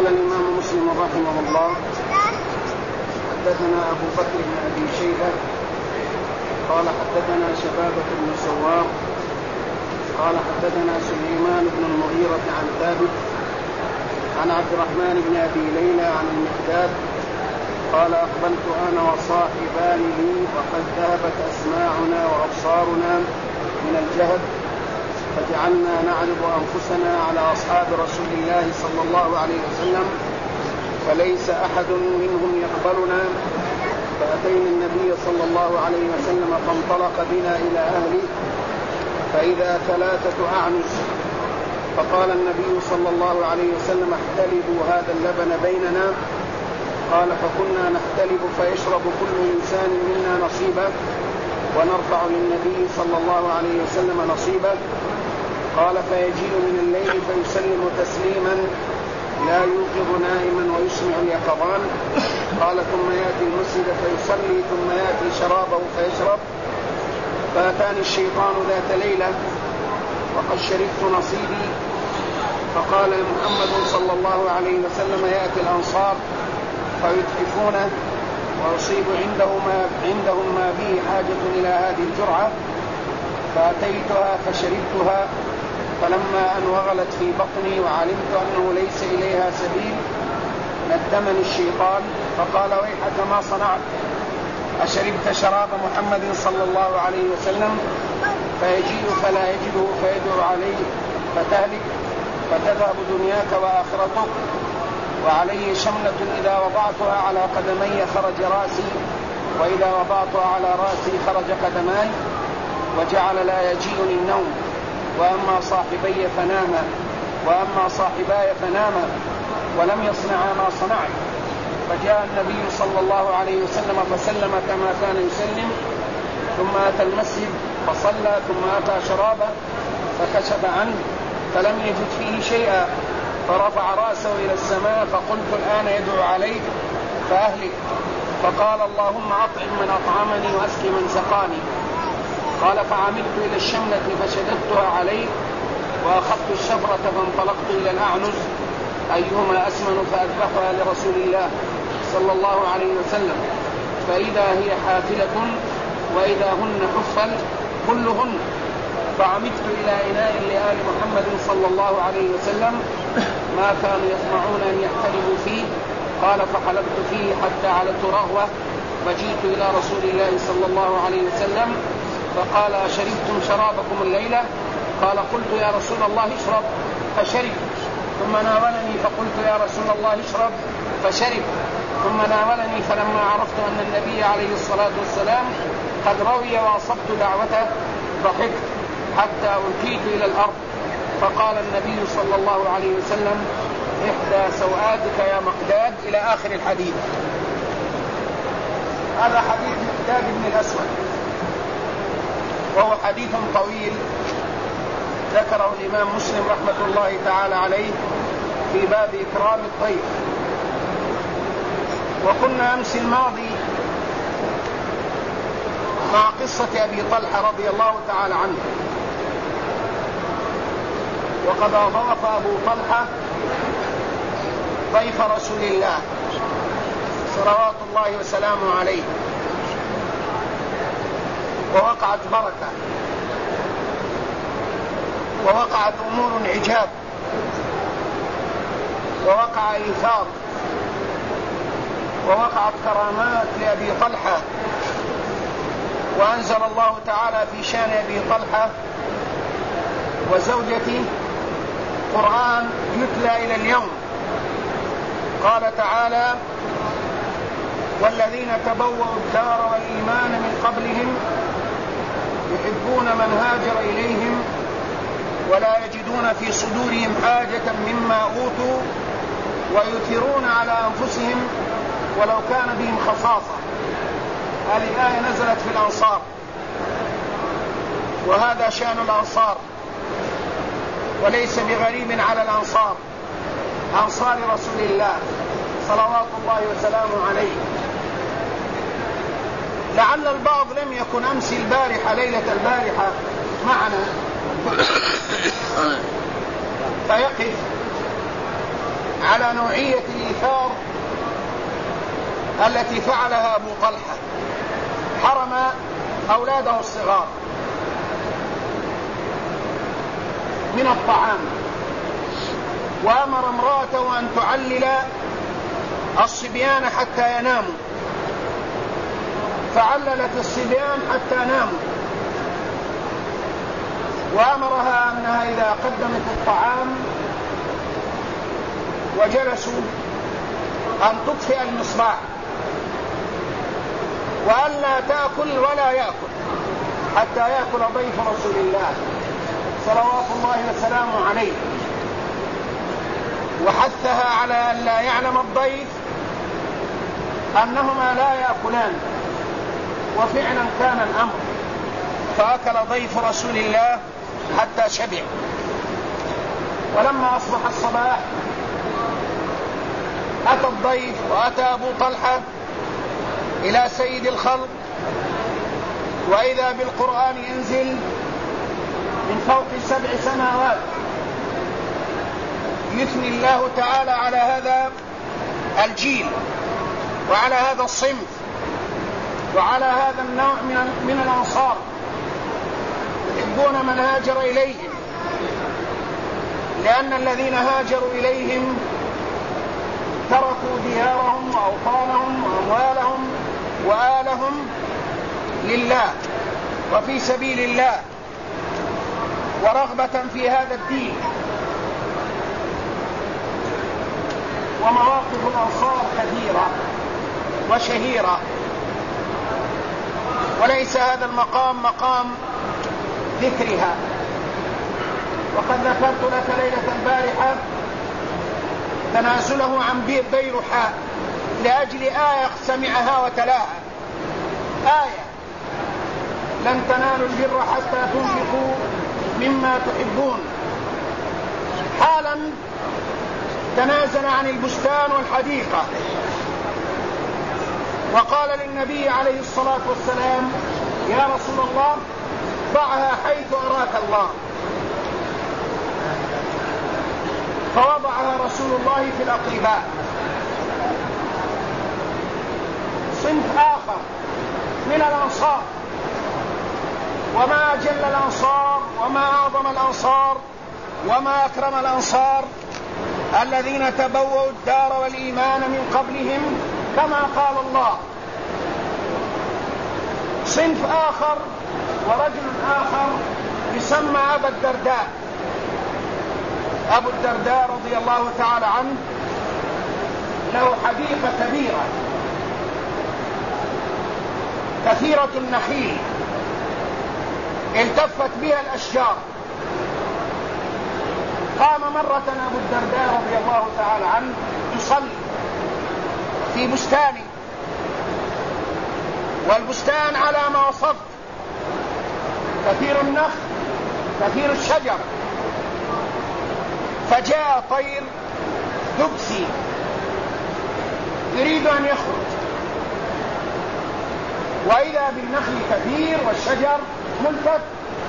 قال الإمام مسلم رحمه الله: حدثنا أبو بكر بن أبي شيبة قال حدثنا شبابة بن سوار قال حدثنا سليمان بن المغيرة عن ثابت عن عبد الرحمن بن أبي ليلى عن المقداد قال: أقبلت أنا وصاحبان لي وقد ذهبت أسماعنا وأبصارنا من الجهد فجعلنا نعرض أنفسنا على أصحاب رسول الله صلى الله عليه وسلم فليس أحد منهم يقبلنا، فأتينا النبي صلى الله عليه وسلم فانطلق بنا إلى أهله فإذا 3 أعنز، فقال النبي صلى الله عليه وسلم: احتلبوا هذا اللبن بيننا. قال: فكنا نحتلب فيشرب كل إنسان منا نصيبا ونرفع للنبي صلى الله عليه وسلم نصيبا. قال: فيجيء من الليل فيسلم تسليما لا يوقظ نائما ويسمع اليقظان. قال: ثم يأتي المسجد فيصلي ثم يأتي شرابه فيشرب. فأتاني الشيطان ذات ليلة وقد شربت نصيبي فقال محمد صلى الله عليه وسلم: يأتي الأنصار فيتحفونه ويصيب عندهم ما به حاجة إلى هذه الجرعة. فأتيتها فشربتها، فلما أن وغلت في بطني وعلمت أنه ليس إليها سبيل ندمني الشيطان فقال: ويحك ما صنعت؟ أشربت شراب محمد صلى الله عليه وسلم؟ فيجيء فلا يجده فيدعو عليه فتهلك فتذهب دنياك وآخرتك. وعلي شملة إذا وضعتها على قدمي خرج رأسي وإذا وضعتها على رأسي خرج قدماي. وجعل لا يجيئني النوم، وأما صاحباي فناما ولم يصنعا ما صنعت. فجاء النبي صلى الله عليه وسلم فسلم كما كان يسلم، ثم أتى المسجد فصلى، ثم أتى شرابه فكشف عنه فلم يجد فيه شيئا، فرفع رأسه إلى السماء فقلت: الآن يدعو عليك فأهلك. فقال: اللهم أطعم من أطعمني وأسقي من سقاني. قال: فعمدت إلى الشملة فشددتها عليه وأخذت الشفرة فانطلقت إلى الأعنز أيهما أسمن فأذبحها لرسول الله صلى الله عليه وسلم، فإذا هي حافلة وإذا هن حفل كلهن. فعمدت إلى إناء لآل محمد صلى الله عليه وسلم ما كانوا يطمعون أن يحتلبوا فيه. قال: فحلبت فيه حتى علت رهوة فجئت إلى رسول الله صلى الله عليه وسلم فقال: أشربتم شرابكم الليلة؟ قال: قلت: يا رسول الله اشرب، فشرب. ثم ناولني فقلت: يا رسول الله اشرب، فشرب. ثم ناولني، فلما عرفت أن النبي عليه الصلاة والسلام قد روي وأصبت دعوته ضحكت حتى ألقيت إلى الأرض. فقال النبي صلى الله عليه وسلم: إحدى سوآتك يا مقداد، إلى آخر الحديث. هذا حديث مقداد بن الأسود، وهو حديث طويل ذكره الإمام مسلم رحمة الله تعالى عليه في باب إكرام الضيف. وكنا أمس الماضي مع قصة أبي طلحة رضي الله تعالى عنه، وقد أضاف أبو طلحة ضيف رسول الله صلوات الله وسلامه عليه، ووقعت بركة ووقعت أمور عجاب ووقع إيثار ووقعت كرامات لأبي طلحة. وأنزل الله تعالى في شان أبي طلحة وزوجته قرآن يتلى إلى اليوم. قال تعالى: والذين تبوأوا الدار والإيمان من قبلهم يحبون من هاجر إليهم ولا يجدون في صدورهم حاجة مما أوتوا ويؤثرون على أنفسهم ولو كان بهم خصاصة. هذه الآية نزلت في الأنصار، وهذا شأن الأنصار، وليس بغريب على الأنصار، أنصار رسول الله صلوات الله وسلامه عليه. لعل البعض لم يكن أمس البارحة ليلة البارحة معنا فيقف على نوعية الإيثار التي فعلها أبو طلحة. حرم أولاده الصغار من الطعام، وأمر امرأته أن تعلل الصبيان حتى يناموا، فعللت الصبيان حتى ناموا، وأمرها أنها إذا قدمت الطعام وجلسوا أن تطفئ المصباح، وأن لا تأكل ولا يأكل حتى يأكل ضيف رسول الله صلوات الله وسلامه عليه، وحثها على أن لا يعلم الضيف أنهما لا يأكلان، وفعلا كان الأمر، فأكل ضيف رسول الله حتى شبع. ولما أصبح الصباح أتى الضيف وأتى أبو طلحة إلى سيد الخلق، وإذا بالقرآن ينزل من فوق 7 سماوات يثني الله تعالى على هذا الجيل وعلى هذا الصنف وعلى هذا النوع من الأنصار، يحبون من هاجر إليهم، لأن الذين هاجروا إليهم تركوا ديارهم وأوطانهم وأموالهم وآلهم لله وفي سبيل الله ورغبة في هذا الدين. ومواقف الأنصار كثيرة وشهيرة، وليس هذا المقام مقام ذكرها. وقد ذكرت لك ليلة البارحة تنازله عن بيرحاء لأجل آية سمعها وتلاها، آية: لن تنالوا البر حتى تنفقوا مما تحبون. حالا تنازل عن البستان والحديقة، وقال للنبي عليه الصلاة والسلام: يا رسول الله ضعها حيث أراك الله. فوضعها رسول الله في الأقرباء. صنف آخر من الأنصار، وما أجل الأنصار وما أعظم الأنصار وما أكرم الأنصار الذين تبوأوا الدار والإيمان من قبلهم كما قال الله. صنف آخر ورجل آخر يسمى أبا الدرداء. أبو الدرداء رضي الله تعالى عنه له حديقة كبيرة كثيرة النخيل التفت بها الأشجار. قام مرة أبو الدرداء رضي الله تعالى عنه يصلي في بستانه، والبستان على ما وصفت كثير النخل كثير الشجر. فجاء طير دبسي يريد أن يخرج، وإذا بالنخل كثير والشجر ملتف،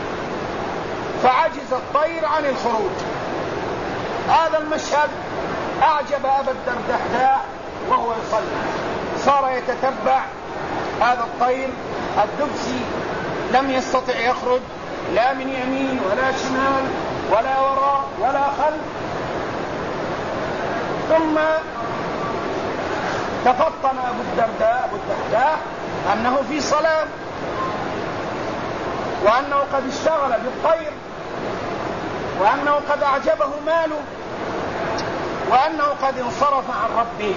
فعجز الطير عن الخروج. هذا المشهد أعجب أبا الدرداء وهو يصلي، صار يتتبع هذا الطير الدبسي، لم يستطع يخرج لا من يمين ولا شمال ولا وراء ولا خلف. ثم تفطن أبو الدرداء أنه في صلاة، وأنه قد اشتغل بالطير، وأنه قد أعجبه ماله، وأنه قد انصرف عن ربه.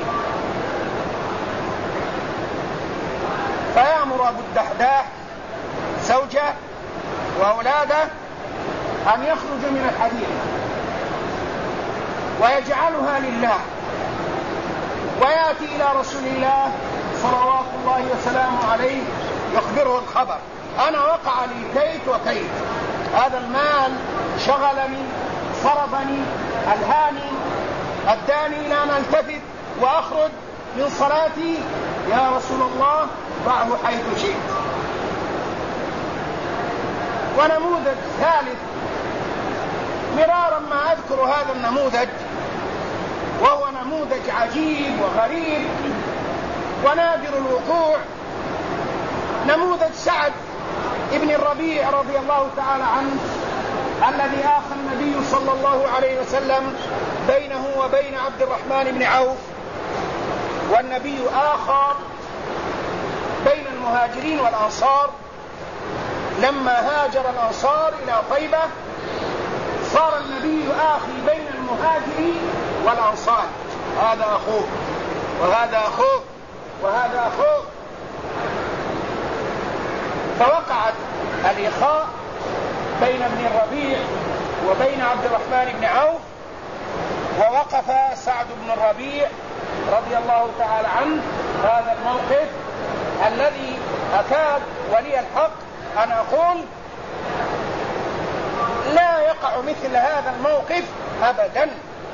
فيأمر أبو الدرداء زوجه وأولاده أن يخرجوا من الحديقة ويجعلها لله، ويأتي إلى رسول الله صلوات الله وسلامه عليه يخبره الخبر: أنا وقع لي كيت وكيت، هذا المال شغلني صرفني ألهاني أداني إلى أن ألتفت وأخرج من صلاتي، يا رسول الله ضعه حيث شئت. ونموذج ثالث، مرارا ما أذكر هذا النموذج وهو نموذج عجيب وغريب ونادر الوقوع، نموذج سعد ابن الربيع رضي الله تعالى عنه الذي آخى النبي صلى الله عليه وسلم بينه وبين عبد الرحمن بن عوف، والنبي آخى بين المهاجرين والأنصار. لما هاجر الأنصار إلى طيبة صار النبي آخي بين المهاجر والأنصار، هذا أخوه وهذا أخوه وهذا أخوه، فوقعت الإخاء بين ابن الربيع وبين عبد الرحمن بن عوف، ووقف سعد بن الربيع رضي الله تعالى عنه هذا الموقف الذي أكاد ولي الحق أن أقول لا يقع مثل هذا الموقف أبدا،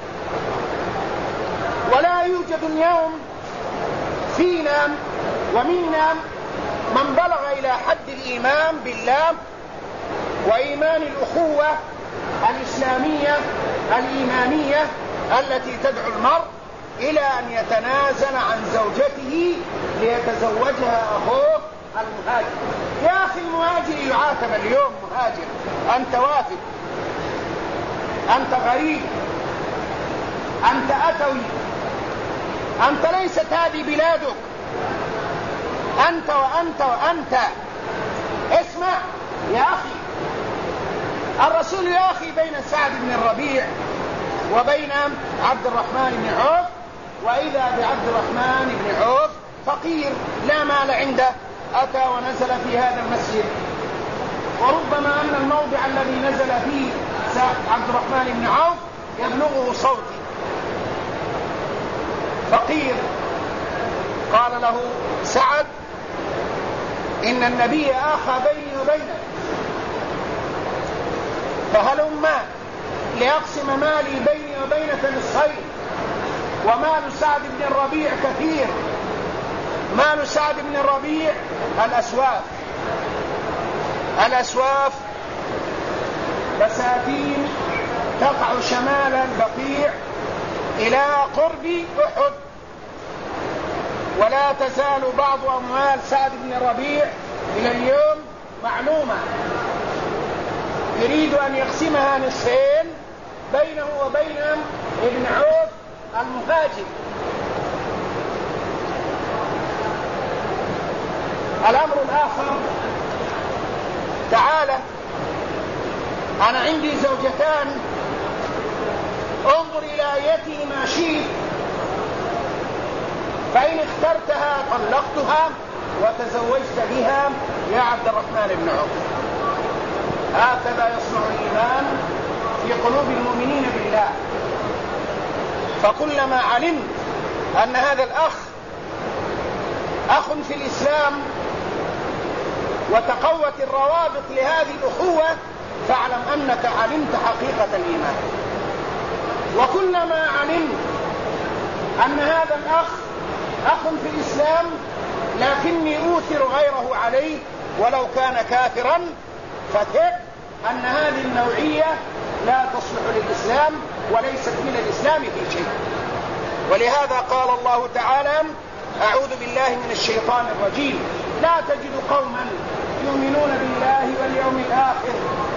ولا يوجد اليوم فينا ومنا من بلغ إلى حد الإيمان بالله وإيمان الأخوة الإسلامية الإيمانية التي تدعو المرء إلى أن يتنازل عن زوجته ليتزوجها أخوه المهاجر. يا أخي المهاجر يعاتب اليوم، مهاجر أنت وافد، أنت غريب، أنت أتوي، أنت ليست هذه بلادك، أنت وأنت وأنت. اسمع يا أخي، الرسول يا أخي بين سعد بن الربيع وبين عبد الرحمن بن عوف، وإذا بعبد الرحمن بن عوف فقير لا مال عنده، أتى ونزل في هذا المسجد، وربما أن الموضع الذي نزل فيه عبد الرحمن بن عوف يبلغه صوتي، فقير. قال له سعد إن النبي آخى بيني وبينك، فهلما ليقسم مالي بيني وبينك نصفين، ومال سعد بن الربيع كثير. مال سعد بن الربيع الأسواف بساتين تقع شمال البقيع إلى قرب أحد، ولا تزال بعض أموال سعد بن الربيع إلى اليوم معلومة، يريد أن يقسمها نصفين بينه وبين ابن عوف المهاجر. الأمر الآخر، تعالى أنا عندي زوجتان، انظر إلى أيتهما شئت، فإن اخترتها طلقتها وتزوجت بها يا عبد الرحمن بن عوف. هكذا يصنع الإيمان في قلوب المؤمنين بالله. فكلما علمت أن هذا الأخ أخ في الإسلام وتقوت الروابط لهذه الأخوة، فاعلم أنك علمت حقيقة الإيمان. وكلما علمت أن هذا الأخ أخ في الإسلام لكني أوثر غيره عليه ولو كان كافرا، فثق أن هذه النوعية لا تصلح للإسلام وليست من الإسلام في شيء. ولهذا قال الله تعالى: أعوذ بالله من الشيطان الرجيم، لا تجد قوما يؤمنون بالله واليوم الآخر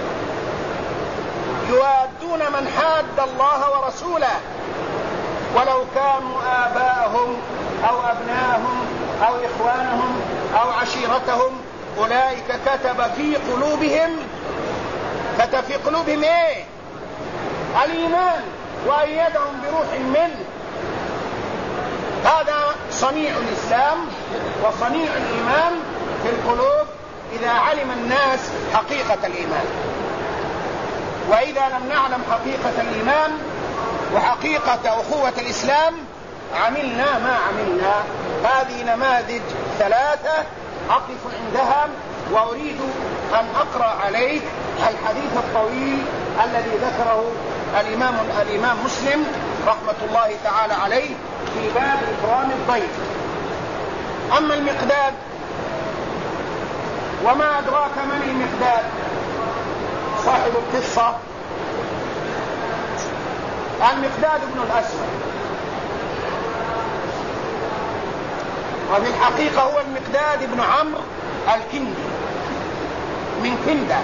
يوادون من حاد الله ورسوله ولو كانوا آباءهم أو أبناءهم أو إخوانهم أو عشيرتهم أولئك كتب في قلوبهم إيه؟ الإيمان وأيدهم بروح منه. هذا صنيع الإسلام وصنيع الإيمان في القلوب إذا علم الناس حقيقة الإيمان. وإذا لم نعلم حقيقة الإيمان وحقيقة أخوة الإسلام عملنا ما عملنا. هذه نماذج ثلاثة أقف عندها، وأريد أن أقرأ عليك الحديث الطويل الذي ذكره الإمام مسلم رحمة الله تعالى عليه في باب إكرام الضيف. أما المقداد، وما أدراك من المقداد؟ صاحب القصة المقداد بن الأسود وفي الحقيقة هو المقداد بن عمرو الكندي من كندة،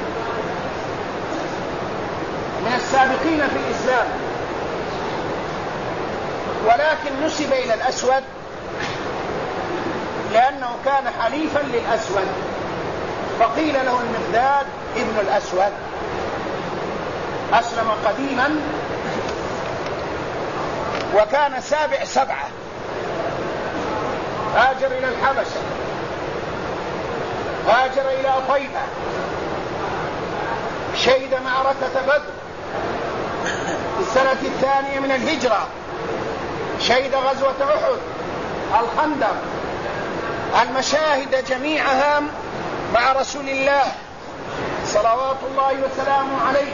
من السابقين في الإسلام، ولكن نسب إلى الأسود لأنه كان حليفا للأسود، فقيل له المقداد ابن الأسود. أسلم قديما وكان سابع سبعة، هاجر إلى الحبشة، هاجر إلى طيبة، شهد معركة بدر في السنة 2 من الهجرة، شهد غزوة أحد، الخندق، المشاهد جميعها مع رسول الله صلوات الله وسلامه عليه.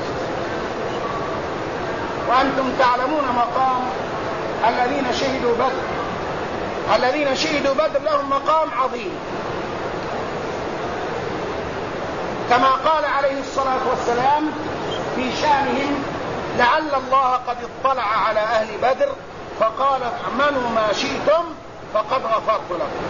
وأنتم تعلمون مقام الذين شهدوا بدر، الذين شهدوا بدر لهم مقام عظيم، كما قال عليه الصلاة والسلام في شأنهم: لعل الله قد اطلع على أهل بدر فقال اعملوا ما شئتم فقد غفرت لكم.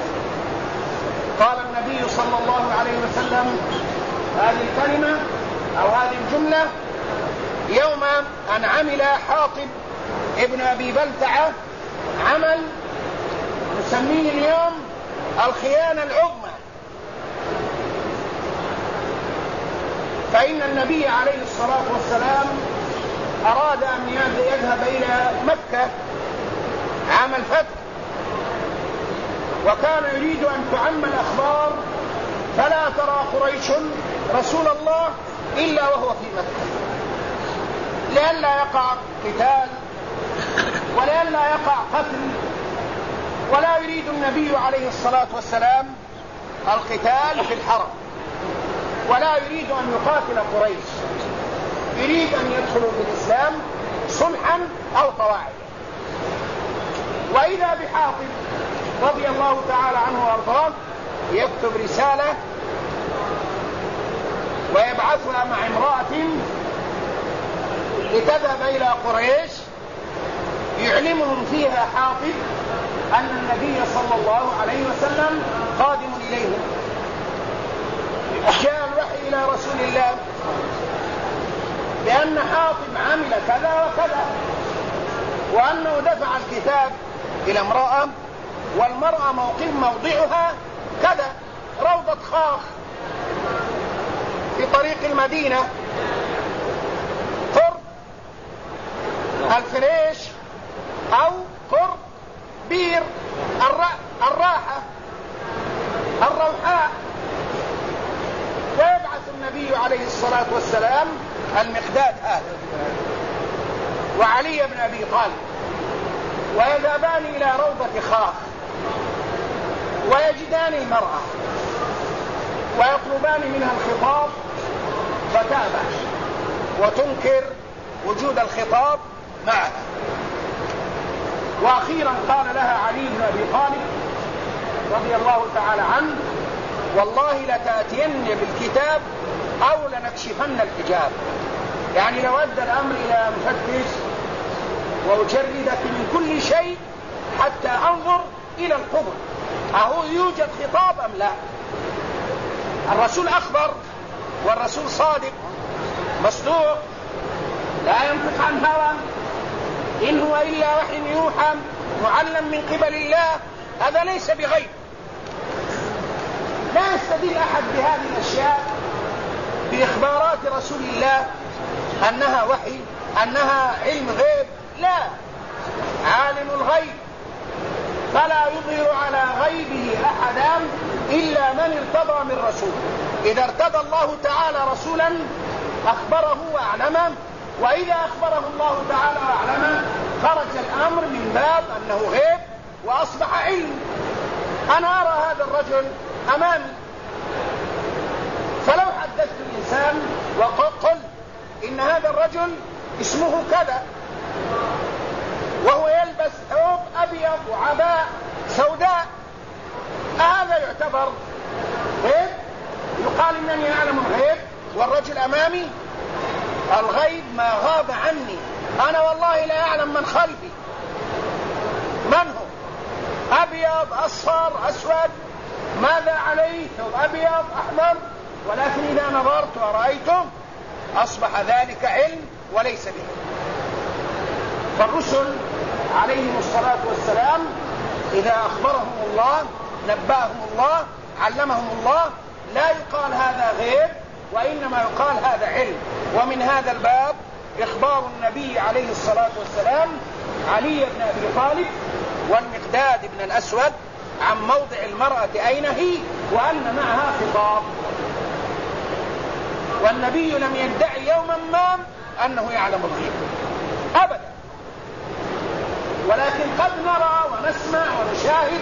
قال النبي صلى الله عليه وسلم هذه الكلمة أو هذه الجملة يوم أن عمل حاطب ابن أبي بلتعة عمل نسميه اليوم الخيانة العظمى، فإن النبي عليه الصلاة والسلام أراد أن يذهب إلى مكة عام الفتح، وكان يريد أن تعم الأخبار فلا ترى قريش رسول الله إلا وهو في مكة، لئلا يقع قتال ولئلا يقع قتل، ولا يريد النبي عليه الصلاة والسلام القتال في الحرم، ولا يريد أن يقاتل قريش، يريد أن يدخلوا في الإسلام صلحا أو طواعيا. وإذا بحاطب رضي الله تعالى عنه وأرضاه يكتب رسالة ويبعثها مع امرأة لتذهب إلى قريش يعلمهم فيها حاطب أن النبي صلى الله عليه وسلم قادم إليهم. جاء الوحي إلى رسول الله بأن حاطب عمل كذا وكذا، وأنه دفع الكتاب إلى امرأة، والمرأة موضعها كذا، روضة خاخ في طريق المدينة قرب الفريش أو قرب بير الراحة الروحاء. ويبعث النبي عليه الصلاة والسلام المقداد هذا وعلي بن أبي طالب، ويذهبان إلى روضة خاخ ويجدان المرأة ويطلبان منها الخطاب فتأبى وتنكر وجود الخطاب معها. وأخيرا قال لها علي بن أبي طالب رضي الله تعالى عنه: والله لتأتين بالكتاب أو لنكشفن الحجاب. يعني لو أدى الأمر إلى مفتش وأجردك من كل شيء حتى أنظر إلى القبر أهو يوجد خطاب أم لا. الرسول أخبر، والرسول صادق مصدوق، لا ينطق عن هوى، إن هو إلا وحي يوحى معلم من قبل الله. هذا ليس بغيب، لا يستدل أحد بهذه الأشياء بإخبارات رسول الله أنها وحي، أنها علم غيب. لا، عالم الغيب فلا يظهر على غيبه أحدا إلا من ارتضى من رسول. إذا ارتضى الله تعالى رسولا أخبره وأعلمه، وإذا أخبره الله تعالى وأعلمه خرج الأمر من باب أنه غيب وأصبح علم. أنا أرى هذا الرجل أمامي، فلو حدثت الإنسان وقلت إن هذا الرجل اسمه كذا وهو يلبس ثوب أبيض وعباء سوداء، هذا يعتبر غيب؟ يقال إنني أعلم الغيب والرجل أمامي؟ الغيب ما غاب عني، أنا والله لا أعلم من خلفي من هو، أبيض أبيض أصفر أسود، ماذا عليه؟ ثوب أبيض أحمر، ولكن إذا نظرت ورأيتم أصبح ذلك علم وليس به. فالرسل عليهم الصلاة والسلام إذا أخبرهم الله نبأهم الله علمهم الله لا يقال هذا غيب، وإنما يقال هذا علم. ومن هذا الباب إخبار النبي عليه الصلاة والسلام علي بن أبي طالب والمقداد بن الأسود عن موضع المرأة أين هي وأن معها خطاب، والنبي لم يدعي يوما ما أنه يعلم الغيب أبدا، ولكن قد نرى ونسمع ونشاهد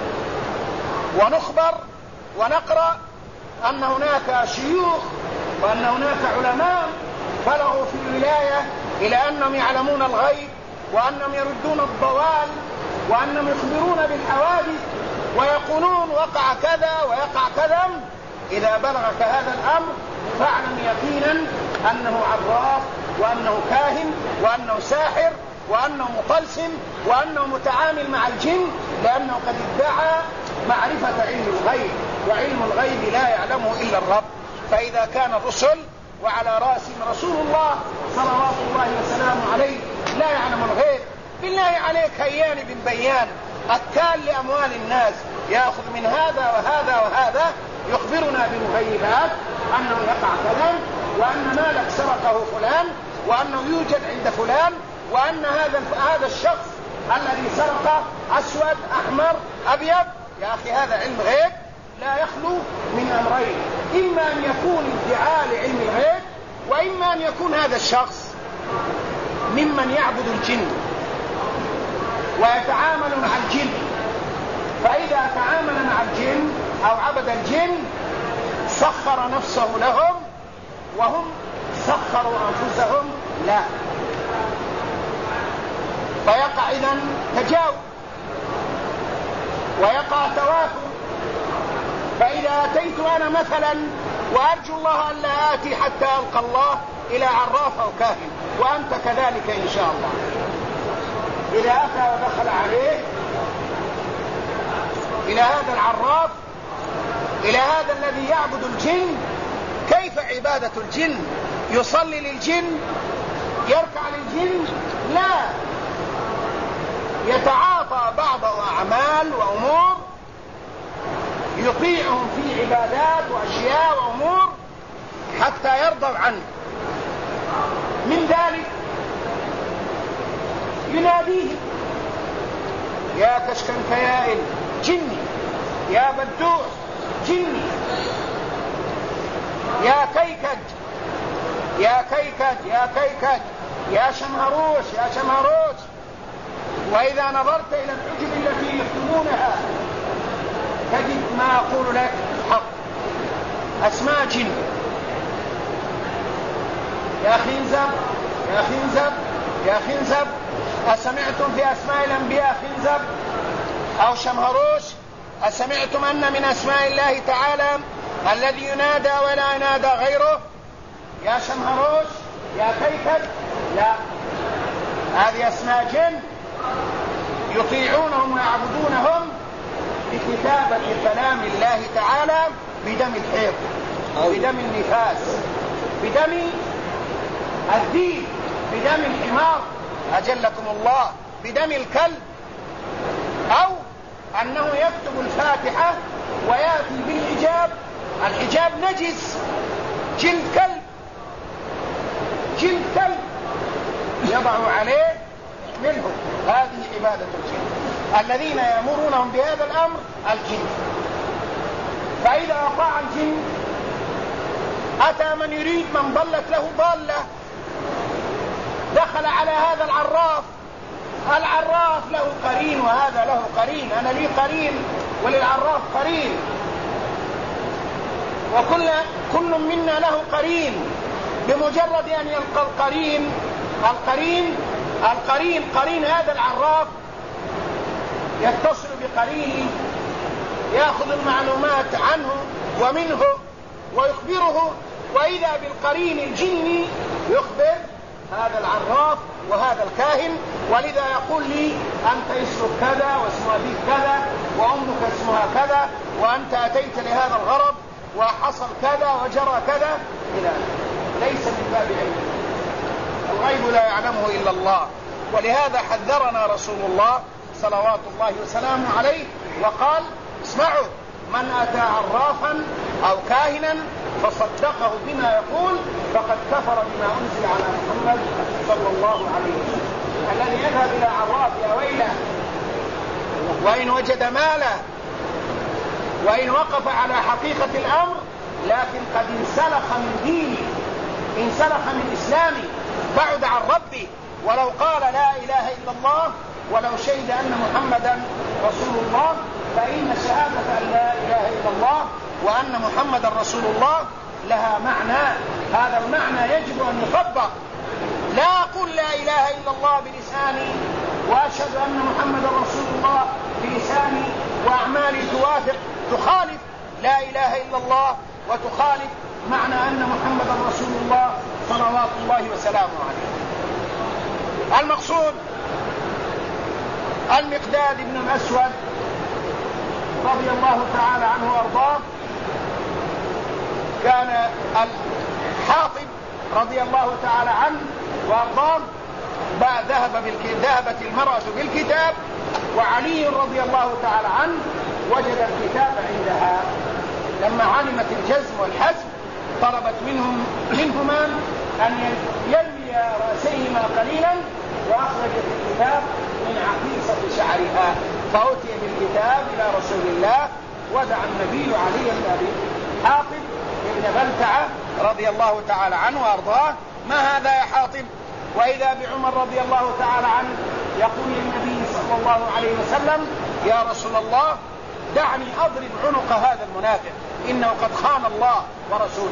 ونخبر ونقرأ أن هناك شيوخ وأن هناك علماء بلغوا في الولاية إلى أنهم يعلمون الغيب، وأنهم يردون الضوال، وأنهم يخبرون بالحوادث ويقولون وقع كذا ويقع كذا. إذا بلغك هذا الأمر فاعلم يقينا أنه عراف، وأنه كاهن، وأنه ساحر، وأنه مطلسم، وأنه متعامل مع الجن، لأنه قد ادعى معرفة علم الغيب، وعلم الغيب لا يعلمه إلا الرب. فإذا كان الرسل وعلى رأسهم رسول الله صلوات الله وسلامه عليه لا يعلم الغيب، بالله عليك هيان بن بيان أكال لأموال الناس يأخذ من هذا وهذا وهذا يخبرنا بالمغيبات أنه يقع كلام، وأن مالك سرقه فلان، وأنه يوجد عند فلان، وأن هذا الشخص الذي سرق أسود أحمر أبيض. يا أخي هذا علم غيب لا يخلو من أمرين، إما أن يكون ادعاء لعلم الغيب، وإما أن يكون هذا الشخص ممن يعبد الجن ويتعامل مع الجن. فإذا تعامل مع الجن أو عبد الجن سخر نفسه لهم وهم سخروا أنفسهم لا، فيقع إذن تجاوب ويقع توافق. فإذا أتيت أنا مثلا وأرجو الله أن لا آتي حتى ألقى الله إلى عراف أو كاهن، وأنت كذلك إن شاء الله، إذا أتى ودخل عليه إلى هذا العراف، إلى هذا الذي يعبد الجن، كيف عبادة الجن؟ يصلي للجن؟ يركع للجن؟ لا، يتعاطى بعض أعمال وأمور يطيعهم في عبادات وأشياء وأمور حتى يرضوا عنه. من ذلك يناديه يا كشكنكيائل جني، يا بدوس جني، يا كيكد يا كيكد يا كيكد، يا شمهروش يا شمهروش. وإذا نظرت إلى الحجب التي يكتبونها تجد ما أقول لك حق، أسماء جن. يا خنزب يا خنزب يا خنزب، أسمعتم في أسماء الأنبياء خنزب أو شمهروش؟ أسمعتم أن من أسماء الله تعالى الذي ينادى ولا ينادى غيره؟ يا شمهروش يا كيكد، لا، هذه أسماء جن يطيعونهم ويعبدونهم بكتابة كلام الله تعالى بدم الحيض، بدم النفاس، بدم الدين، بدم الحمار أجلكم الله، بدم الكلب، أو أنه يكتب الفاتحة ويأتي بالحجاب، الحجاب نجس، جلد كلب، جلد كلب يضع عليه منه. هذه عبادة الجن، الذين يأمرونهم بهذا الأمر الجن. فإذا أطاع الجن أتى من يريد، من ضلت له ضالة دخل على هذا العراف، العراف له قرين وهذا له قرين، أنا لي قرين وللعراف قرين، وكل منا له قرين. بمجرد أن يلقى قرين هذا العراف يتصل بقرينه، يأخذ المعلومات عنه ومنه ويخبره، وإذا بالقرين الجني يخبر هذا العراف وهذا الكاهن، ولذا يقول لي أنت اسمك كذا واسم أبيك كذا وأمك اسمها كذا وأنت أتيت لهذا الغرض وحصل كذا وجرى كذا، إلى ليس من باب علم، الغيب لا يعلمه إلا الله. ولهذا حذرنا رسول الله صلوات الله وسلامه عليه وقال: اسمعوا، من أتى عرافا أو كاهنا فصدقه بما يقول فقد كفر بما أنزل على محمد صلى الله عليه وسلم. الذي يذهب إلى عراف يا ويله، وإن وجد ماله وإن وقف على حقيقة الأمر لكن قد انسلخ من دينه، انسلخ من إسلامه، بعد عن ربه، ولو قال لا إله إلا الله ولو شهد أن محمدا رسول الله، فإن شهادة أن لا إله إلا الله وأن محمدا رسول الله لها معنى، هذا المعنى يجب أن يطبق. لا أقول لا إله إلا الله بلساني وأشهد أن محمدا رسول الله بلساني وأعمالي توافق تخالف لا إله إلا الله وتخالف معنى أن محمدا رسول الله صلوات الله وسلامه عليه. المقصود المقداد بن الأسود رضي الله تعالى عنه وأرضاه، كان الحاطب رضي الله تعالى عنه وأرضاه ذهبت المرأة بالكتاب، وعلي رضي الله تعالى عنه وجد الكتاب عندها. لما علمت الجزم والحزم طلبت منهما أن يلوي رأسيهما قليلا، وأخرجت الكتاب من عقيصة شعرها، فأتي بالكتاب إلى رسول الله، ودعا النبي علي بن أبي حاطب ابن بلتعة رضي الله تعالى عنه وأرضاه: ما هذا يا حاطب؟ وإذا بعمر رضي الله تعالى عنه يقول للنبي صلى الله عليه وسلم: يا رسول الله دعني أضرب عنق هذا المنافق، إنه قد خان الله ورسوله.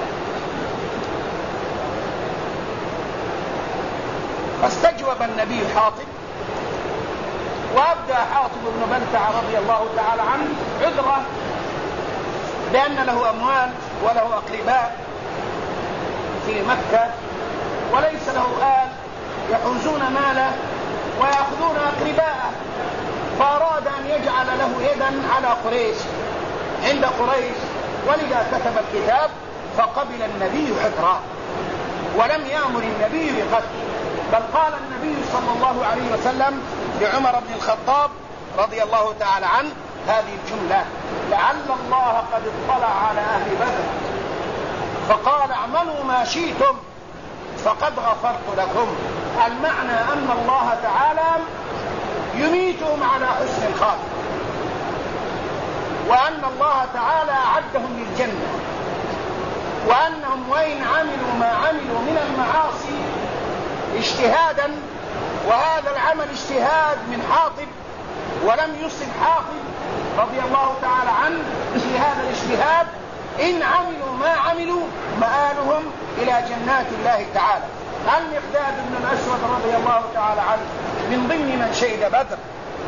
فاستجوب النبي حاطب، وأبدى حاطب بن بلتعة رضي الله تعالى عنه عذره بأن له أموال وله أقرباء في مكة وليس له آل يحوزون ماله ويأخذون أقرباءه، فأراد أن يجعل له يدا على قريش عند قريش، ولذا كتب الكتاب فقبل النبي حذره ولم يأمر النبي بقتله، بل قال النبي صلى الله عليه وسلم لعمر بن الخطاب رضي الله تعالى عنه هذه الجملة: لعل الله قد اطلع على أهل بدر فقال اعملوا ما شئتم فقد غفرت لكم. المعنى أن الله تعالى يميتهم على حسن الخاتمة، وأن الله تعالى أعدهم للجنة، وأنهم وإن عملوا ما عملوا من المعاصي اجتهادا، وهذا العمل اجتهاد من حاطب ولم يصب حاطب رضي الله تعالى عنه في هذا الاجتهاد، إن عملوا ما عملوا مآلهم إلى جنات الله تعالى. المقداد بن الأسود رضي الله تعالى عنه من ضمن من شهد بدر،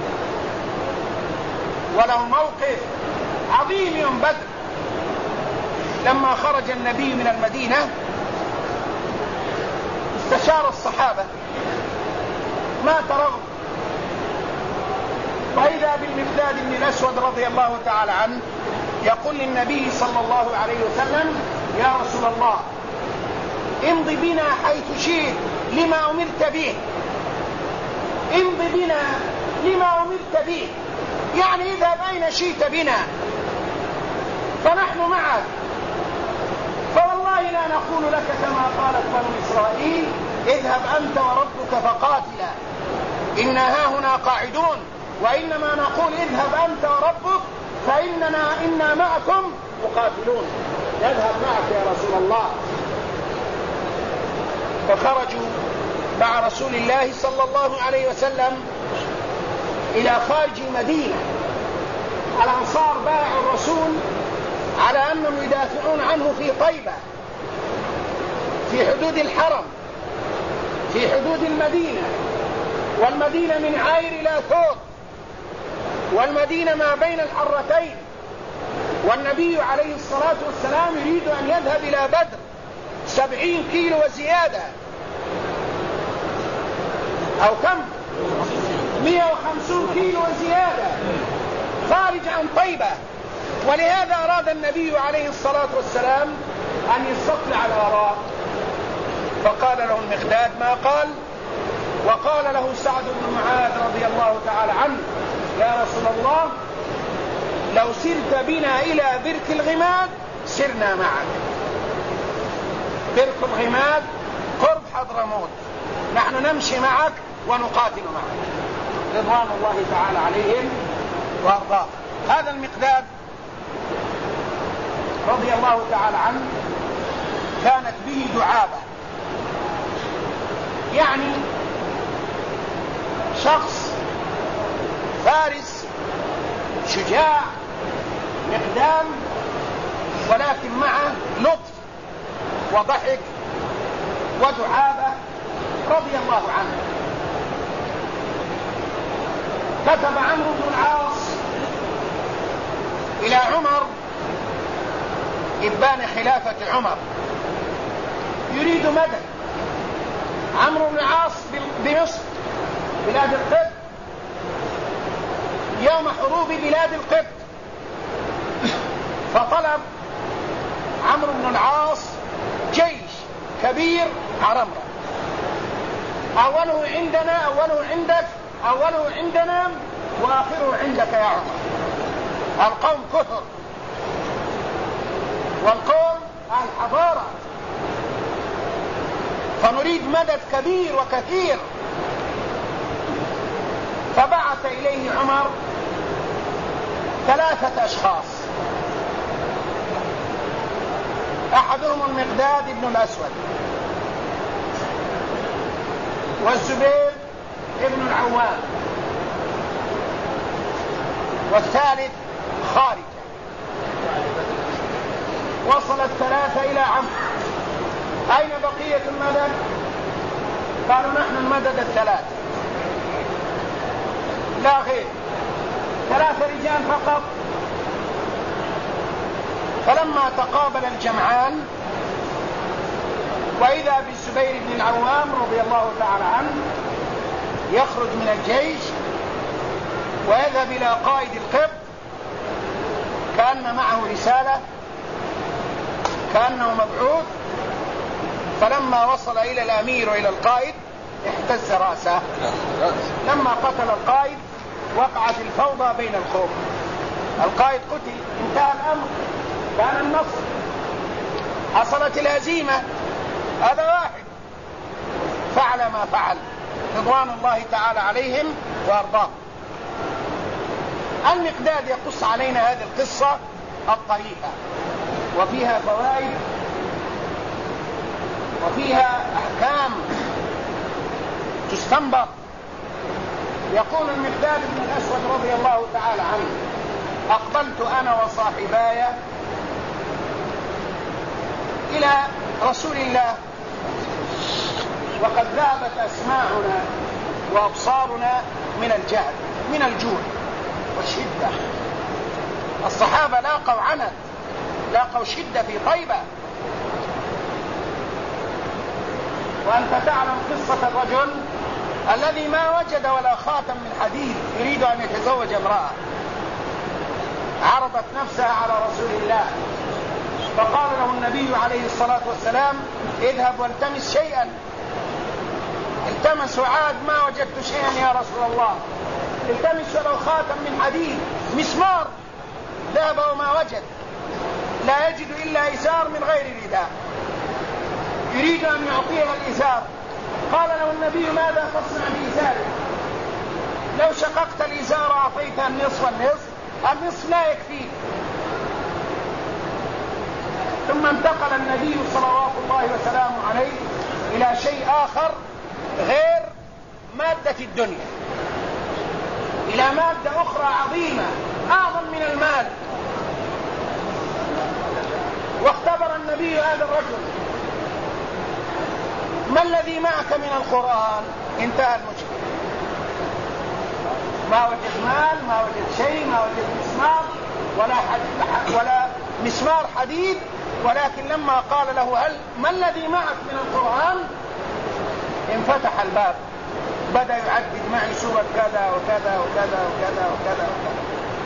وله موقف عظيم يوم بدر. لما خرج النبي من المدينة استشار الصحابة ما ترون، وإذا بالمقداد بن الأسود رضي الله تعالى عنه يقول للنبي صلى الله عليه وسلم: يا رسول الله امض بنا حيث شئت لما أمرت به، امض بنا لما أمرت به، يعني اذهب أين شئت بنا فنحن معك، فوالله لا نقول لك كما قالت بنو إسرائيل: اذهب أنت وربك فقاتلا إنا هاهنا قاعدون، وإنما نقول: اذهب أنت وربك فإنا معكم مقاتلون، يذهب معك يا رسول الله. فخرجوا مع رسول الله صلى الله عليه وسلم إلى خارج المدينة. الأنصار باعوا الرسول على أنهم يدافعون عنه في طيبة في حدود الحرم في حدود المدينة، والمدينة من عاير إلى ثور، والمدينة ما بين الحرتين، والنبي عليه الصلاة والسلام يريد أن يذهب إلى بدر 70 كيلو وزيادة. أو كم 150 كيلو وزيادة خارج عن طيبة. ولهذا أراد النبي عليه الصلاة والسلام أن يستطلع الآراء، فقال له المقداد ما قال. وقال له سعد بن معاذ رضي الله تعالى عنه يا رسول الله لو سرت بنا إلى برك الغماد سرنا معك. برك الغماد قرب حضرموت، نحن نمشي معك ونقاتل معك رضوان الله تعالى عليهم وارضاه. هذا المقداد رضي الله تعالى عنه كانت به دعابة، يعني شخص فارس شجاع مقدام، ولكن معه لطف وضحك ودعابة رضي الله عنه. كتب عمرو بن العاص إلى عمر إبان خلافة عمر يريد مدد. عمرو بن العاص بمصر بلاد القبط يوم حروب بلاد القبط، فطلب عمرو بن العاص جيش كبير عرمرة، أوله عندنا أوله عندك أوله عندنا وآخره عندك يا عمر. القوم كثر والقوم أهل حضارة، فنريد مدد كبير وكثير. فبعث إليه عمر 3 أشخاص، أحدهم المقداد بن الأسود، والزبير ابن العوام، والثالث خارجة. وصل ال3 إلى عمرو. أين بقية المدد؟ قالوا نحن المدد 3 لا غير، 3 رجال فقط. فلما تقابل الجمعان وإذا بالزبير بن العوام رضي الله تعالى عنه يخرج من الجيش ويذهب إلى قائد القبط كأن معه رسالة، كأنه مبعوث. فلما وصل إلى الأمير وإلى القائد اهتز رأسه. لما قتل القائد وقعت الفوضى بين القوم. القائد قتل، انتهى الأمر، كان النصر، حصلت الهزيمة. هذا واحد فعل ما فعل رضوان الله تعالى عليهم وارضاهم. المقداد يقص علينا هذه القصة الطريفة، وفيها فوائد وفيها أحكام تستنبط. يقول المقداد بن الأسود رضي الله تعالى عنه أقبلت أنا وصاحباي إلى رسول الله وقد ذهبت أسماعنا وأبصارنا من الجهل، من الجوع والشدة. الصحابة لاقوا عنت، لاقوا شدة في طيبة. وأنت تعلم قصة الرجل الذي ما وجد ولا خاتم من حديد يريد أن يتزوج امرأة، عرضت نفسها على رسول الله فقال له النبي عليه الصلاة والسلام اذهب والتمس شيئا. التمس وعاد ما وجدت شيئا يا رسول الله. التمس ولو خاتم من حديد، مسمار، ذهب وما وجد. لا يجد إلا إزار من غير رداء، يريد أن يعطيها الإزار. قال له النبي ماذا تصنع بإزارك؟ لو شققت الإزار أعطيتها النصف والنصف، النصف لا يكفيك. ثم انتقل النبي صلوات الله وسلامه عليه إلى شيء آخر غير مادة الدنيا، إلى مادة أخرى عظيمة أعظم من المال. واختبر النبي هذا الرجل ما الذي معك من القرآن؟ انتهى المشكلة. ما وجد مال، ما وجد شيء، ما وجد مسمار ولا مسمار حديد. ولكن لما قال له ما الذي معك من القرآن انفتح الباب بدأ يعدد معي سورة كذا وكذا وكذا وكذا وكذا وكذا.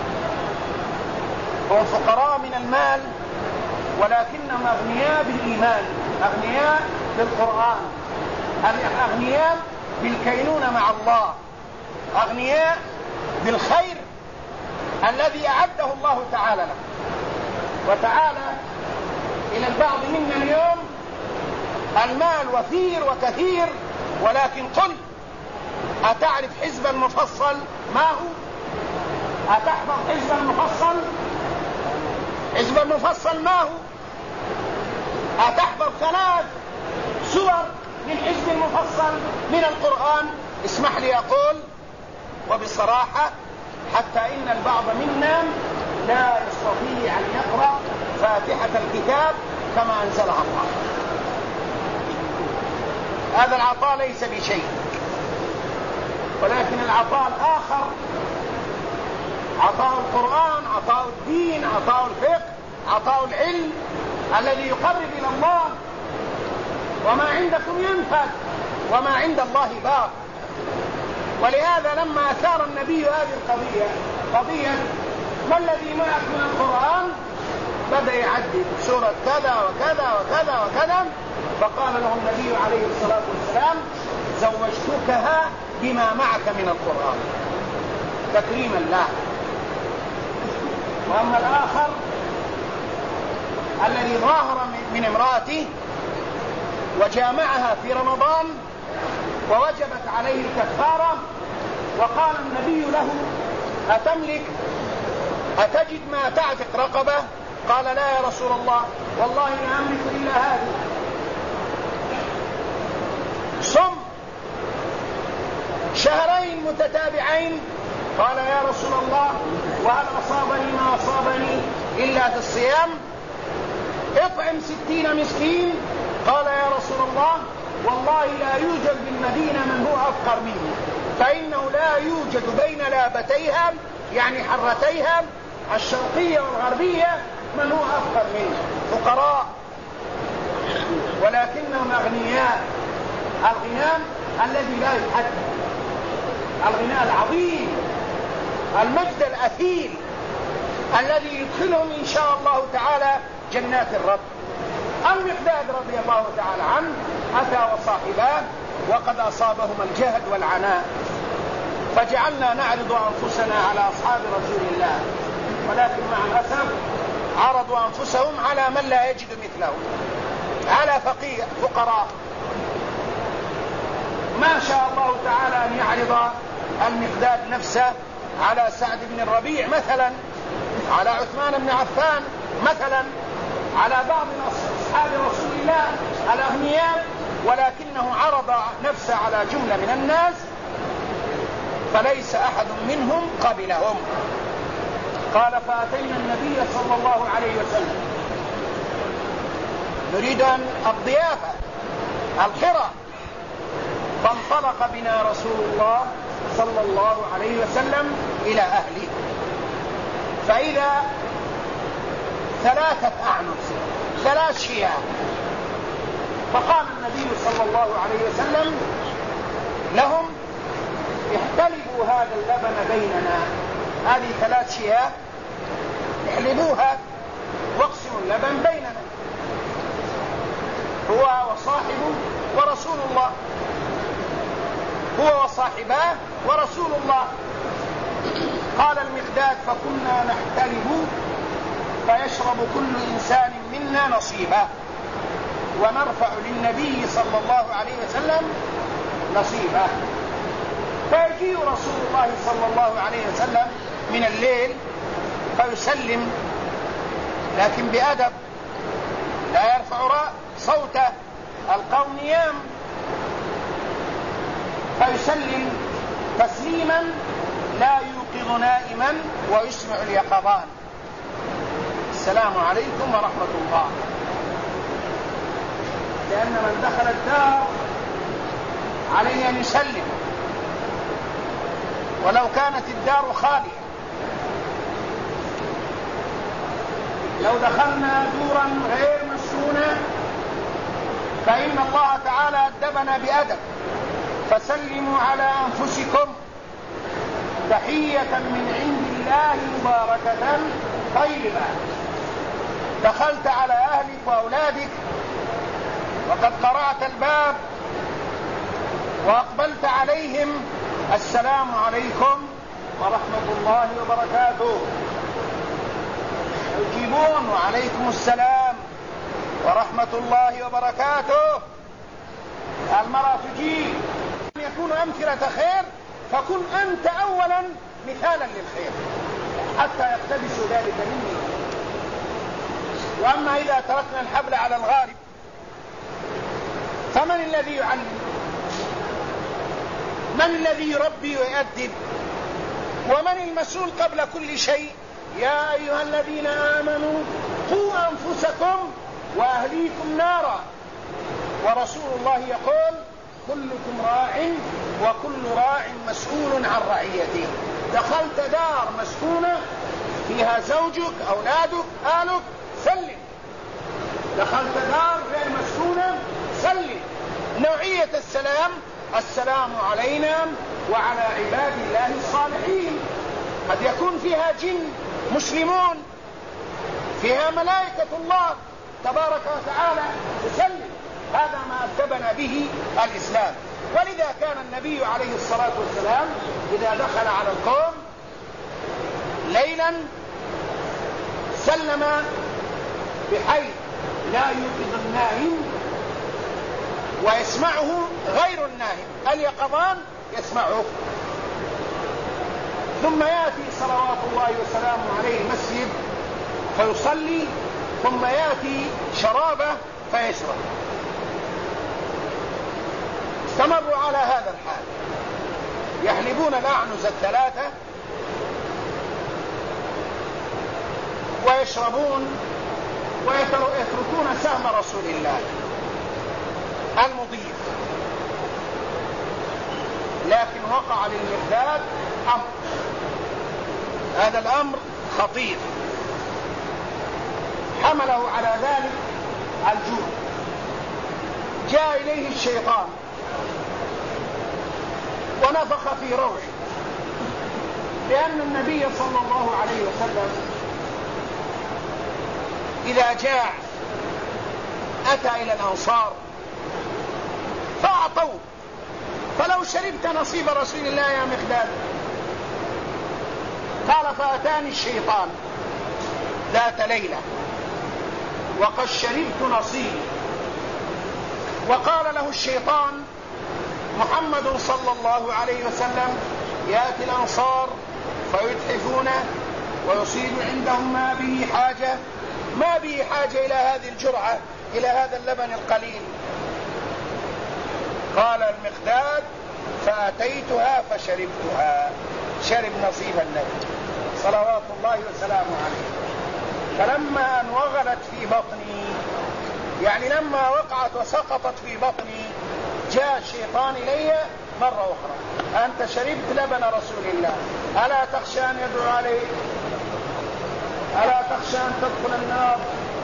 هم فقراء من المال ولكنهم أغنياء بالإيمان، أغنياء بالقرآن، أغنياء بالكينونة مع الله، أغنياء بالخير الذي أعده الله تعالى له. وتعالى إلى البعض منا اليوم المال وفير وكثير، ولكن قل أتعرف حزب المفصل ما هو؟ أتحفظ حزب المفصل؟ حزب المفصل ما هو؟ أتحفظ 3 سور من حزب المفصل من القرآن؟ اسمح لي أقول وبصراحة حتى إن البعض منا لا يستطيع أن يقرأ فاتحة الكتاب كما أنزلها الله. هذا العطاء ليس بشيء، ولكن العطاء الآخر عطاء القرآن، عطاء الدين، عطاء الفقه، عطاء العلم الذي يقرب إلى الله. وما عندكم ينفد وما عند الله باق. ولهذا لما أثار النبي هذه القضية، قضية ما الذي معك من القرآن، بدأ يعدد سورة كذا وكذا وكذا وكذا، فقال له النبي عليه الصلاة والسلام زوجتكها بما معك من القرآن تكريما له. وأما الآخر الذي ظاهر من امرأته وجامعها في رمضان ووجبت عليه الكفارة، وقال النبي له أتملك أتجد ما تعتق رقبة؟ قال لا يا رسول الله والله لا أملك إلا هذه. صم 2 شهرين متتابعين؟ قال يا رسول الله وهل أصابني ما أصابني إلا في الصيام؟ اطعم 60 مسكين؟ قال يا رسول الله والله لا يوجد بالمدينة من هو أفقر مني، فإنه لا يوجد بين لابتيها يعني حرتيها الشرقية والغربية من هو أفقر منه. فقراء ولكنهم أغنياء، الغنى الذي لا يحد، الغنى العظيم، المجد الأثيل الذي يدخلهم إن شاء الله تعالى جنات الرب. المقداد رضي الله تعالى عنه أتى وصاحباه وقد أصابهما الجهد والعناء، فجعلنا نعرض أنفسنا على أصحاب رسول الله، ولكن مع الأسف عرضوا أنفسهم على من لا يجد مثلهم، على فقراء. ما شاء الله تعالى أن يعرض المقداد نفسه على سعد بن الربيع مثلا، على عثمان بن عفان مثلا، على بعض أصحاب رسول الله الأغنياء، ولكنه عرض نفسه على جملة من الناس فليس أحد منهم قبلهم. قال فأتينا النبي صلى الله عليه وسلم نريد الضيافة الخرى، فانطلق بنا رسول الله صلى الله عليه وسلم إلى أهله، فإذا 3 أعنف 3 شياه، فقال النبي صلى الله عليه وسلم لهم احتلبوا هذا اللبن بيننا، هذه 3 شياه احلبوها واقسموا اللبن بيننا، هو وصاحبه ورسول الله، هو وصاحباه ورسول الله. قال المقداد فكنا نحتلب فيشرب كل إنسان منا نصيبه ونرفع للنبي صلى الله عليه وسلم نصيبه. فيجيء رسول الله صلى الله عليه وسلم من الليل فيسلم، لكن بأدب لا يرفع صوته، القوم نيام، فيسلم تسليما لا يوقظ نائما ويسمع اليقظان. السلام عليكم ورحمة الله. لأن من دخل الدار عليه أن يسلم ولو كانت الدار خالية. لو دخلنا دورا غير مسكونة فإن الله تعالى أدبنا بأدب، فسلموا على أنفسكم تحية من عند الله مباركة طيبة. دخلت على أهلك وأولادك وقد قرأت الباب وأقبلت عليهم: السلام عليكم ورحمة الله وبركاته. يجيبون: وعليكم السلام ورحمة الله وبركاته. المرأة تجيب. يكون أمثلة خير فكن أنت أولا مثالا للخير حتى يقتبسوا ذلك مني. وأما إذا تركنا الحبل على الغارب فمن الذي يعلم؟ من الذي يربي ويؤدب؟ ومن المسؤول قبل كل شيء؟ يا أيها الذين آمنوا قوا أنفسكم وأهليكم نارا. ورسول الله يقول: كلكم راع وكل راع مسؤول عن رعيته. دخلت دار مسكونة فيها زوجك أولادك أهلك، سلم. دخلت دار غير مسكونة، سلم. نوعية السلام: السلام علينا وعلى عباد الله الصالحين. قد يكون فيها جن مسلمون، فيها ملائكة الله تبارك وتعالى، تسلم. هذا ما أدبنا به الإسلام. ولذا كان النبي عليه الصلاة والسلام إذا دخل على القوم ليلا سلم بحيث لا يوقظ النائم ويسمعه غير النائم، اليقظان يسمعه. ثم يأتي صلوات الله وسلامه عليه المسجد فيصلي، ثم يأتي شرابه فيشرب. استمروا على هذا الحال، يحلبون الأعنز الثلاثة ويشربون ويتركون سهم رسول الله المضيف. لكن وقع للمقداد أمر، هذا الأمر خطير، حمله على ذلك الجوع. جاء إليه الشيطان ونفخ في روعه، لأن النبي صلى الله عليه وسلم إذا جاء أتى إلى الأنصار فأعطوه. فلو شربت نصيب رسول الله يا مقداد؟ قال: فأتاني الشيطان ذات ليلة وقد شربت نصيبي. وقال له الشيطان: محمد صلى الله عليه وسلم يأتي الأنصار فيتحفونه ويصيب عندهم ما به حاجة إلى هذه الجرعة، إلى هذا اللبن القليل. قال المقداد: فأتيتها فشربتها. شرب نصيب النبي صلوات الله وسلامه عليه. فلما أن وغلت في بطني، يعني لما وقعت وسقطت في بطني، جاء الشيطان إلي مرة أخرى: أنت شربت لبن رسول الله، ألا تخشى أن يدعو عليك؟ ألا تخشى أن تدخل النار؟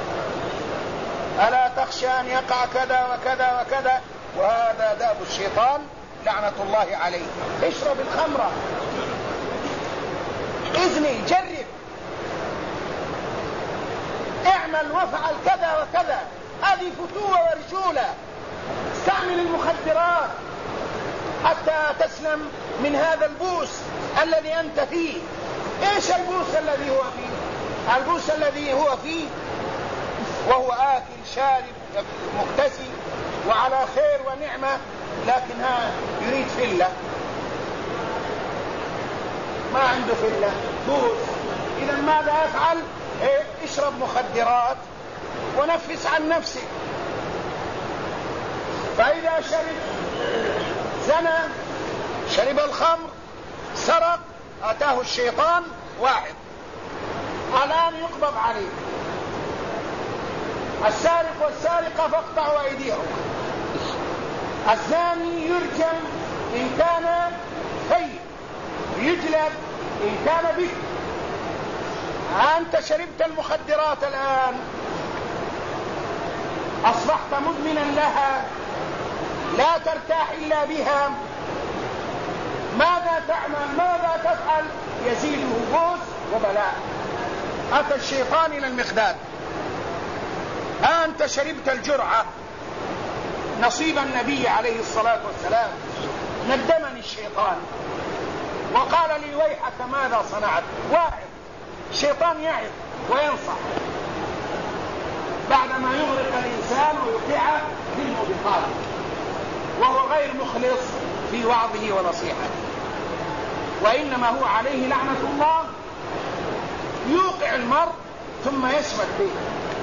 ألا تخشى أن يقع كذا وكذا وكذا؟ وهذا داب الشيطان لعنة الله عليه. اشرب الخمرة، اذني، جرب، اعمل وافعل كذا وكذا. هذه فتوة ورجولة. استعمل المخدرات حتى تسلم من هذا البوس الذي أنت فيه. ايش البوس الذي هو فيه؟ البوس الذي هو فيه وهو آكل شارب مكتسي وعلى خير ونعمة، لكنها يريد فلة، ما عنده فلة، بوس. إذا ماذا يفعل؟ اشرب مخدرات ونفس عن نفسك. فإذا شرب زنى، شرب الخمر، سرق، أتاه الشيطان واحد، الآن يقبض عليه. السارق والسارقة فاقطعوا أيديهم. الزاني يرجم إن كان ثيب، يجلد إن كان بك. أنت شربت المخدرات الآن، أصبحت مدمنا لها، لا ترتاح إلا بها، ماذا تعمل ماذا تفعل؟ يزيده بؤس وبلاء. أتى الشيطان إلى المقداد: أنت شربت الجرعة نصيب النبي عليه الصلاة والسلام. ندمني الشيطان وقال لي: ويحك ماذا صنعت؟ واعظ. الشيطان يعظ وينصح بعدما يغرق الإنسان ويوقعه في الموبقات وهو غير مخلص في وعظه ونصيحته، وإنما هو عليه لعنة الله، يوقع المرء ثم يشمت به.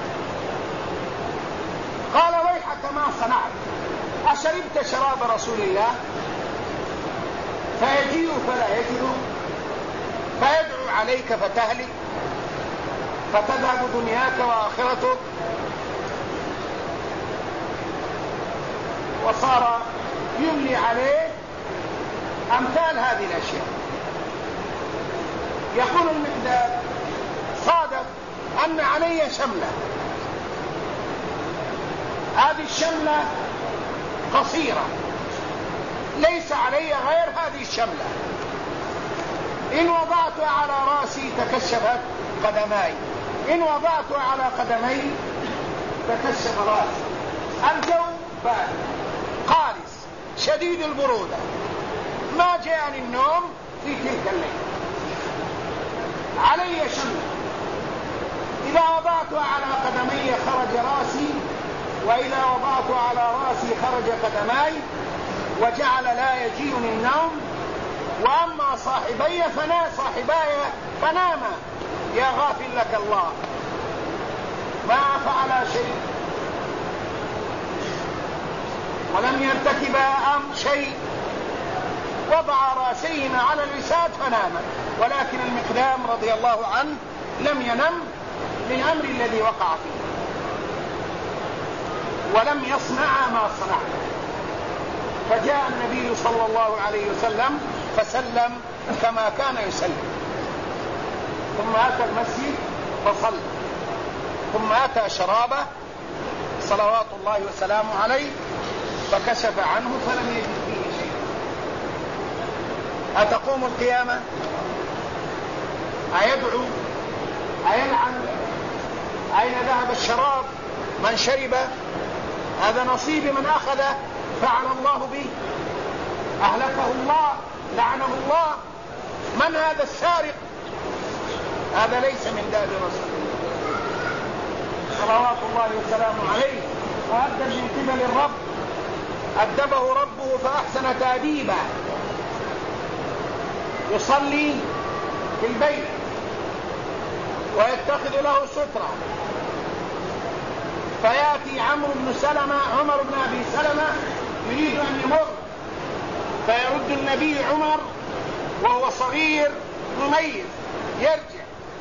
قال: ويحك ما صنعت؟ أشربت شراب رسول الله؟ فيجيء فلا يجد، فيدعو عليك فتهلك، فتذهب دنياك وآخرتك. وصار يملي عليه أمثال هذه الأشياء. يقول المقداد: صادف أن علي شملة، هذه الشملة قصيرة، ليس علي غير هذه الشملة، إن وضعتها على رأسي تكشفت قدماي، إن وضعتها على قدمي تكشف رأسي. الجو بارد قارس شديد البرودة، ما جاءني النوم في تلك الليلة. علي شملة، إذا وضعتها على قدمي خرج رأسي، وإذا وضعتها على رأسي خرج قدماي، وجعل لا يجيني النوم. وأما صاحباي فناما. يا غافل لك الله، ما فعل شيء ولم يرتكبا شيء، وضع رأسيهما على الوساد فناما. ولكن المقدام رضي الله عنه لم ينم للأمر الذي وقع فيه، ولم يصنع ما صنع. فجاء النبي صلى الله عليه وسلم فسلم كما كان يسلم، ثم أتى المسجد فصلى، ثم أتى شرابه صلوات الله وسلامه عليه فكشف عنه فلم يجد فيه شيء. أتقوم القيامة؟ أيدعو؟ أيلعن؟ أين ذهب الشراب؟ من شرب؟ هذا نصيب من أخذه فعل الله به، أهلكه الله، لعنه الله. من هذا السارق؟ هذا ليس من داب رسول الله صلوات الله وسلامه عليه، وأدب من قبل الرب، أدبه ربه فأحسن تأديبه. يصلي في البيت ويتخذ له سترة، فيأتي عمر بن أبي سلمة يريد أن يمر، فيرد النبي عمر وهو صغير مميز يرجع.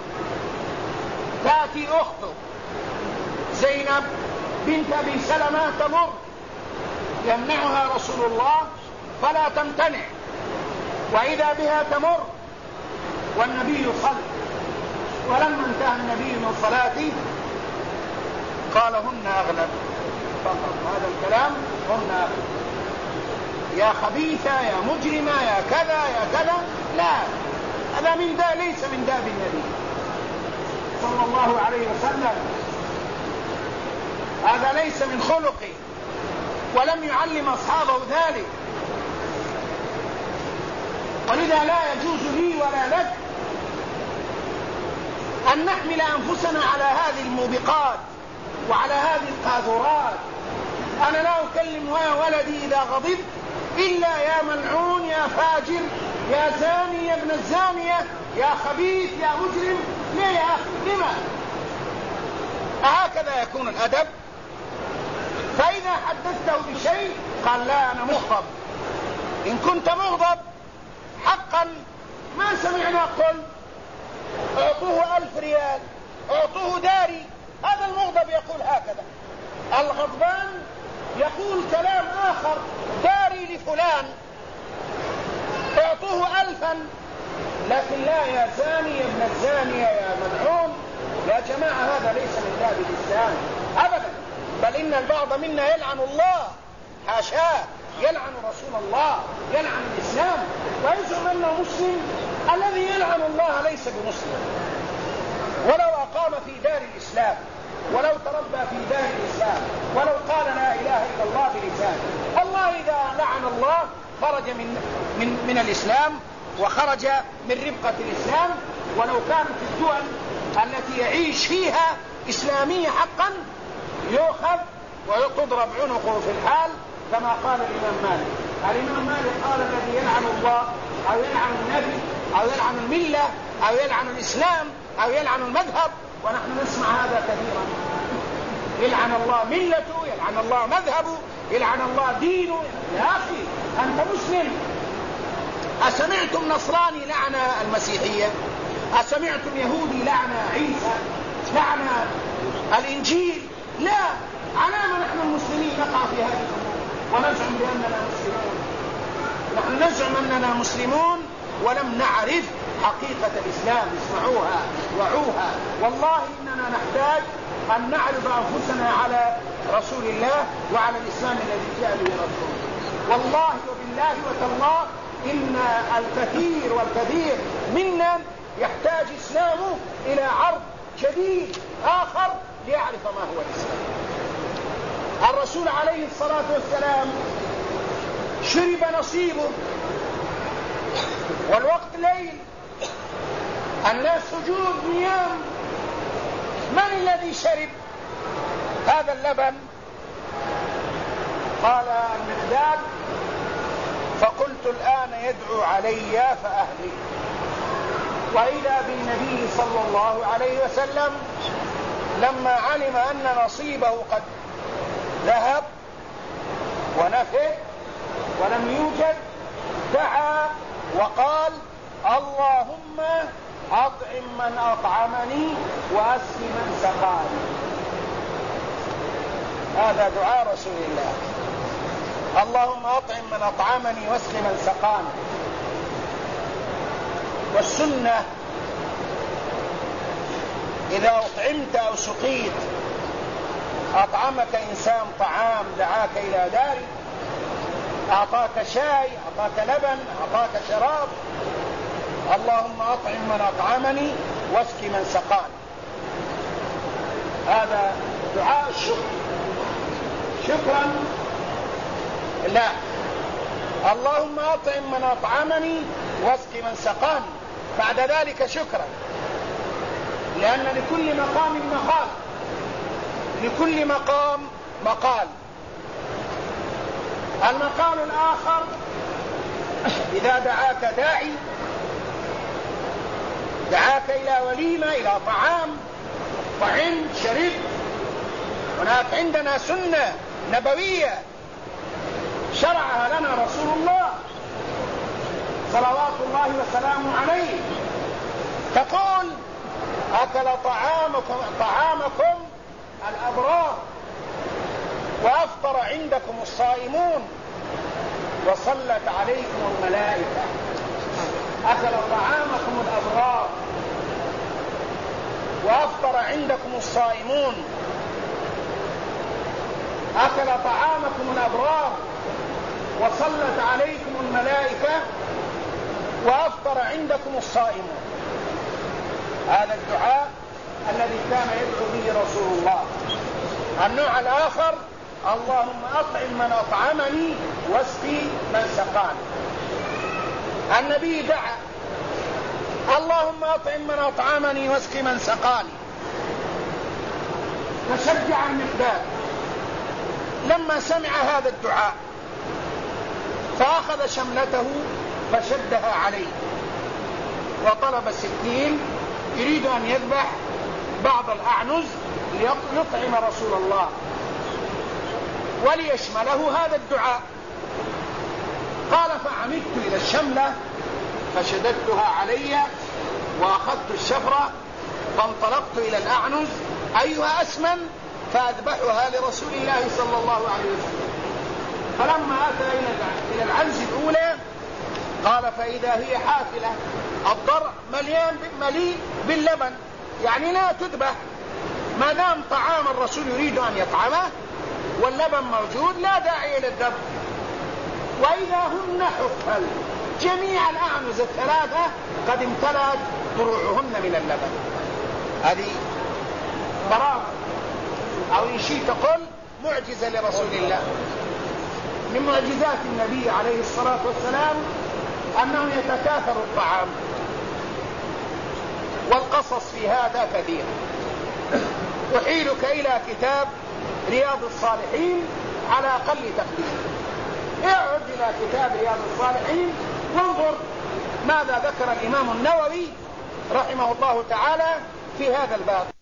تأتي أخته زينب بنت أبي سلمة تمر، يمنعها رسول الله فلا تمتنع، وإذا بها تمر والنبي يصلي. ولما انتهى النبي من صلاته قال: هن أغلب. فقط هذا الكلام: هن أغلب، يا خبيثة، يا مجرمة، يا كذا يا كذا. لا، هذا من داب، ليس من داب النبي صلى الله عليه وسلم، هذا ليس من خلقه، ولم يعلم أصحابه ذلك. ولذا لا يجوز لي ولا لك أن نحمل أنفسنا على هذه الموبقات وعلى هذه القاذورات. أنا لا أكلم ولدي إذا غضبت إلا يا ملعون، يا فاجر، يا زاني، يا ابن الزانية، يا خبيث، يا مجرم. ليه يا أخي؟ لما؟ هكذا يكون الأدب. فإذا حدثته بشيء قال: لا، أنا مغضب. إن كنت مغضب حقا ما سمعنا قل اعطوه 1000 ريال، اعطوه داري. هذا المغضب يقول هكذا. الغضبان يقول كلام آخر: داري لفلان، اعطوه 1000. لكن لا يا زاني، يا ابن الزانية، يا ملعون. يا جماعة، هذا ليس من باب الإسلام أبدا، بل إن البعض منا يلعن الله، حاشاه، يلعن رسول الله، يلعن الإسلام، ويزعم أنه مسلم. الذي يلعن الله ليس بمسلم، ولو أقام في دار الإسلام، ولو تربى في دار الإسلام، ولو قال لا إله إلا الله بلسانه. الله إذا لعن الله خرج من الإسلام، وخرج من ربقة الإسلام. ولو كانت الدول التي يعيش فيها إسلامية حقا يؤخذ وتضرب عنقه في الحال، كما قال الإمام مالك. الإمام مالك قال الذي يلعن الله أو يلعن النبي أو يلعن الملة أو يلعن الإسلام أو يلعن المذهب، ونحن نسمع هذا كثيرا. يلعن الله ملته، يلعن الله مذهبه، يلعن الله دينه. يا أخي أنت مسلم. أسمعتم نصراني لعن المسيحية؟ أسمعتم يهودي لعن عيسى، لعن الإنجيل؟ لا. علامة نحن المسلمين نقع في هذه الأمور ونزعم بأننا مسلمون. نحن نزعم أننا مسلمون ولم نعرف حقيقة الإسلام. اسمعوها وعوها. والله إننا نحتاج أن نعرض أنفسنا على رسول الله وعلى الإسلام الذي جاء به رسوله. والله وبالله وتالله إن الكثير والكثير منا يحتاج إسلامه إلى عرض جديد آخر ليعرف ما هو الإسلام. الرسول عليه الصلاة والسلام شرب نصيبه والوقت ليل، الناس سجود نيام. من الذي شرب هذا اللبن؟ قال المقداد: فقلت الآن يدعو علي فأهلك. وإذا بالنبي صلى الله عليه وسلم لما علم أن نصيبه قد ذهب ونفد ولم يوجد دعا وقال: اللهم أطعم من أطعمني وأسق من سقاني. هذا دعاء رسول الله: اللهم أطعم من أطعمني واسق من سقاني. والسنة إذا أطعمت أو سقيت، أطعمك إنسان طعام، دعاك إلى داري، أعطاك شاي، أعطاك لبن، أعطاك شراب، اللهم أطعم من أطعمني واسق من سقاني. هذا دعاء الشكر. شكرا لا، اللهم أطعم من أطعمني واسق من سقاني. بعد ذلك شكرا، لأن لكل مقام مقال، لكل مقام مقال. المقال الآخر إذا دعاك داعي، دعاك إلى وليمة، إلى طعام، طعمت شربت. هناك عندنا سنة نبوية شرعها لنا رسول الله صلوات الله وسلامه عليه، تقول: أكل طعامكم الأبرار وأفطر عندكم الصائمون وصلت عليكم الملائكة. أكل طعامكم الأبرار وأفطر عندكم الصائمون. أكل طعامكم الأبرار وصلت عليكم الملائكة وأفطر عندكم الصائمون. هذا الدعاء الذي كان يدعو به رسول الله. النوع الآخر: اللهم أطعم من أطعمني واسقي من سقاني. النبي دعا: اللهم أطعم من أطعمني واسقي من سقاني. فشجع المقداد لما سمع هذا الدعاء، فأخذ شملته فشدها عليه وطلب السكين يريد أن يذبح بعض الأعنز ليطعم رسول الله وليشمله هذا الدعاء. قال: فعمدت إلى الشملة فشددتها علي وأخذت الشفرة فانطلقت إلى الأعنز أيها أسمن فأذبحها لرسول الله صلى الله عليه وسلم. فلما أتى إلى العنز الأولى قال: فإذا هي حافلة، الضرع مليء باللبن، يعني لا تذبح ما دام طعام الرسول يريد أن يطعمه واللبن موجود، لا داعي إلى الذبح. وإذا هن حفل، جميع الأعنز الثلاثة قد امتلأت ضروعهن من اللبن. هذه براءة، أو إن شئت قل معجزة لرسول الله. من معجزات النبي عليه الصلاة والسلام أنه يتكاثر الطعام، والقصص في هذا كثير. أحيلك إلى كتاب رياض الصالحين على أقل تقدير. اعد إلى كتاب رياض الصالحين وانظر ماذا ذكر الإمام النووي رحمه الله تعالى في هذا الباب.